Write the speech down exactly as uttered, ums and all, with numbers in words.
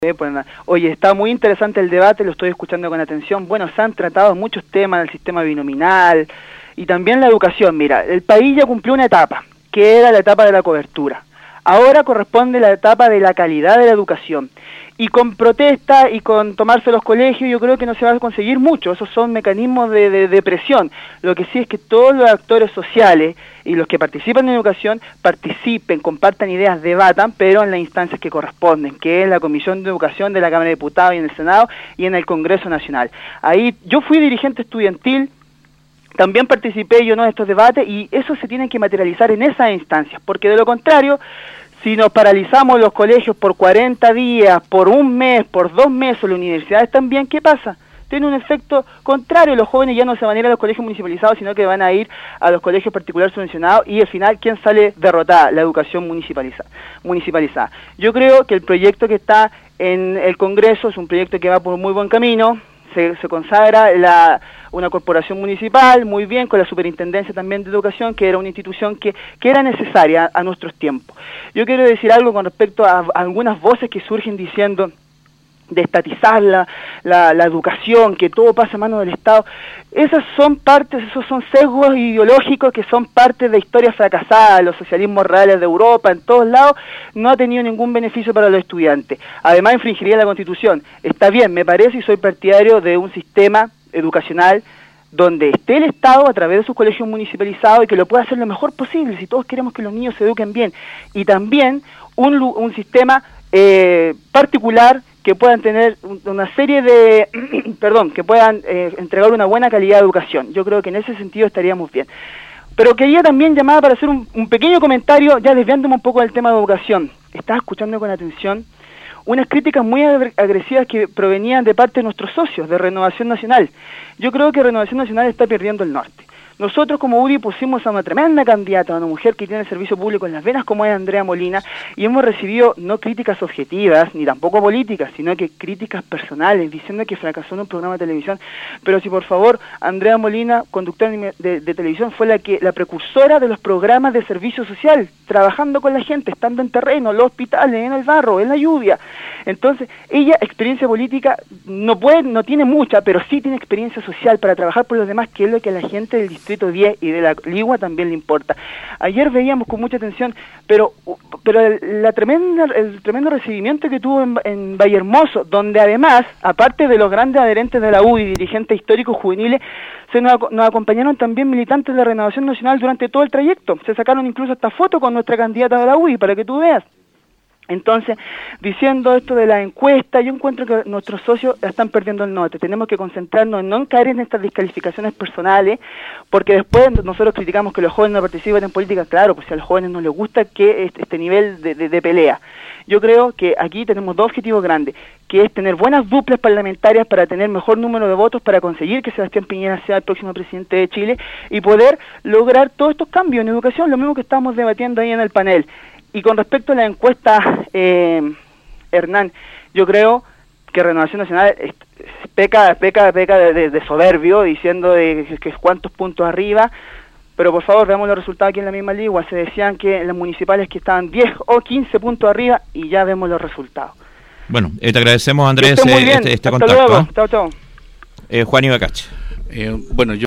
Eh, pues, oye, está muy interesante el debate, lo estoy escuchando con atención. Bueno, se han tratado muchos temas del sistema binominal y también la educación. Mira, el país ya cumplió una etapa, que era la etapa de la cobertura. Ahora corresponde la etapa de la calidad de la educación. Y con protesta y con tomarse los colegios yo creo que no se va a conseguir mucho. Esos son mecanismos de, de, de presión. Lo que sí es que todos los actores sociales y los que participan en educación participen, compartan ideas, debatan, pero en las instancias que corresponden, que es la Comisión de Educación de la Cámara de Diputados y en el Senado y en el Congreso Nacional. Ahí yo fui dirigente estudiantil, también participé yo ¿no? en estos debates y eso se tiene que materializar en esas instancias, porque de lo contrario, si nos paralizamos los colegios por cuarenta días, por un mes, por dos meses, las universidades también, ¿qué pasa? Tiene un efecto contrario, los jóvenes ya no se van a ir a los colegios municipalizados, sino que van a ir a los colegios particulares subvencionados y al final, ¿quién sale derrotada? La educación municipaliza, municipalizada. Yo creo que el proyecto que está en el Congreso es un proyecto que va por muy buen camino. Se, se consagra la, una corporación municipal, muy bien, con la superintendencia también de educación, que era una institución que, que era necesaria a, a nuestros tiempos. Yo quiero decir algo con respecto a, a algunas voces que surgen diciendo de estatizar la, la, la educación, que todo pasa a manos del Estado. Esas son partes, esos son sesgos ideológicos que son parte de historias fracasadas, los socialismos reales de Europa, en todos lados, no ha tenido ningún beneficio para los estudiantes. Además, infringiría la Constitución. Está bien, me parece, y soy partidario de un sistema educacional donde esté el Estado a través de sus colegios municipalizados y que lo pueda hacer lo mejor posible, si todos queremos que los niños se eduquen bien. Y también un, un sistema eh, particular que puedan tener una serie de, perdón, que puedan eh, entregar una buena calidad de educación. Yo creo que en ese sentido estaríamos bien. Pero quería también llamar para hacer un, un pequeño comentario, ya desviándome un poco del tema de educación. Estaba escuchando con atención unas críticas muy agresivas que provenían de parte de nuestros socios de Renovación Nacional. Yo creo que Renovación Nacional está perdiendo el norte. Nosotros como U D I pusimos a una tremenda candidata, a una mujer que tiene el servicio público en las venas como es Andrea Molina, y hemos recibido no críticas objetivas, ni tampoco políticas, sino que críticas personales, diciendo que fracasó en un programa de televisión. Pero si por favor, Andrea Molina, conductora de, de, de televisión, fue la que la precursora de los programas de servicio social, trabajando con la gente, estando en terreno, en los hospitales, en el barro, en la lluvia. Entonces, ella, experiencia política, no puede, no tiene mucha, pero sí tiene experiencia social para trabajar por los demás, que es lo que a la gente del distrito diez y de la Ligua también le importa. Ayer veíamos con mucha atención, pero pero el, la tremenda, el tremendo recibimiento que tuvo en, en Vallehermoso, donde además, aparte de los grandes adherentes de la U D I, dirigentes históricos juveniles, se nos, nos acompañaron también militantes de Renovación Nacional durante todo el trayecto. Se sacaron incluso esta foto con nuestra candidata de la U D I, para que tú veas. Entonces, diciendo esto de la encuesta, yo encuentro que nuestros socios están perdiendo el norte. Tenemos que concentrarnos en no caer en estas descalificaciones personales, porque después nosotros criticamos que los jóvenes no participen en política. Claro, pues si a los jóvenes no les gusta que este, este nivel de, de, de pelea. Yo creo que aquí tenemos dos objetivos grandes, que es tener buenas duplas parlamentarias para tener mejor número de votos, para conseguir que Sebastián Piñera sea el próximo presidente de Chile y poder lograr todos estos cambios en educación, lo mismo que estamos debatiendo ahí en el panel. Y con respecto a la encuesta, eh, Hernán, yo creo que Renovación Nacional es, peca, peca, peca de, de, de soberbio, diciendo de que cuántos puntos arriba, pero por favor veamos los resultados aquí en la misma Ligua. Se decían que en las municipales que estaban diez o quince puntos arriba y ya vemos los resultados. Bueno, eh, te agradecemos, Andrés, muy eh, bien. este, este Hasta contacto. Luego. Chao, chao. Eh, Juan Ibacache. Eh, bueno, yo